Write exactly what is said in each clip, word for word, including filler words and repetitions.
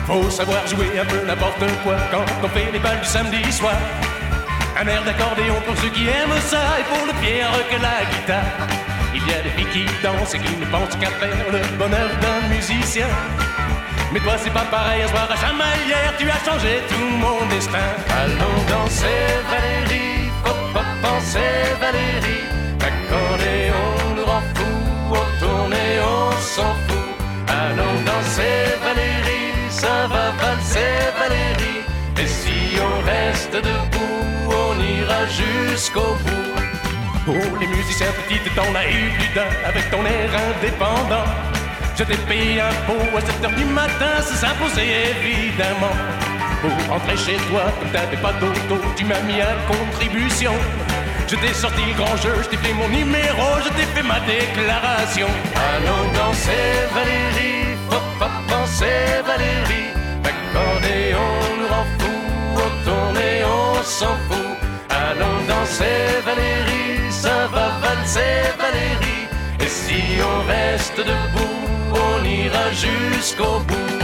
Faut savoir jouer un peu n'importe quoi quand on fait les balles du samedi soir. Un air d'accordéon pour ceux qui aiment ça et pour le pire que la guitare. Il y a des filles qui dansent et qui ne pensent qu'à faire le bonheur d'un musicien. Mais toi c'est pas pareil, à soir à Chamalières, tu as changé tout mon destin. Allons danser Valérie, faut pas penser Valérie. L'accordéon nous rend fous, au tourner on s'en fout. Allons danser Valérie, ça va valser Valérie. Et si on reste debout, on ira jusqu'au bout. Oh les musiciens petites, t'en as eu plus d'un avec ton air indépendant. Je t'ai payé un pot à sept heures du matin, ça s'imposait évidemment. Pour rentrer chez toi, comme t'avais pas d'auto, tu m'as mis à contribution. Je t'ai sorti le grand jeu, je t'ai fait mon numéro, je t'ai fait ma déclaration. Allons danser Valérie, faut pas penser Valérie. L'accordéon nous rend fous, au tourner on s'en fout. Allons danser Valérie, ça va valser Valérie. Et si on reste debout, on ira jusqu'au bout.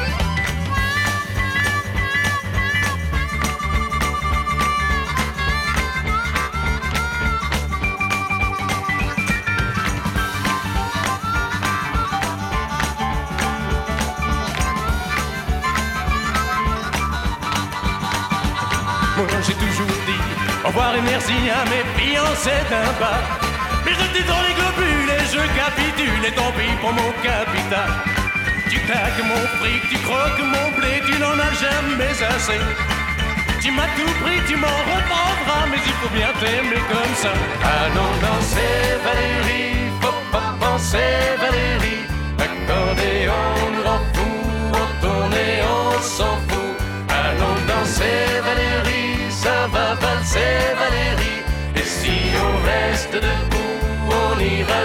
Moi j'ai toujours dit au revoir et merci à mes fiancés d'un bar. Mais je t'ai dans les globules et je capitule et tant pis pour mon capital. Tu claques mon fric, tu croques mon blé, tu n'en as jamais assez. Tu m'as tout pris, tu m'en reprendras, mais il faut bien t'aimer comme ça. Allons danser Valérie, faut pas penser Valérie. L'accordéon nous rend fous, au tourner on s'en fout. Allons danser Valérie, ça va valser Valérie. Et si on reste debout, on ira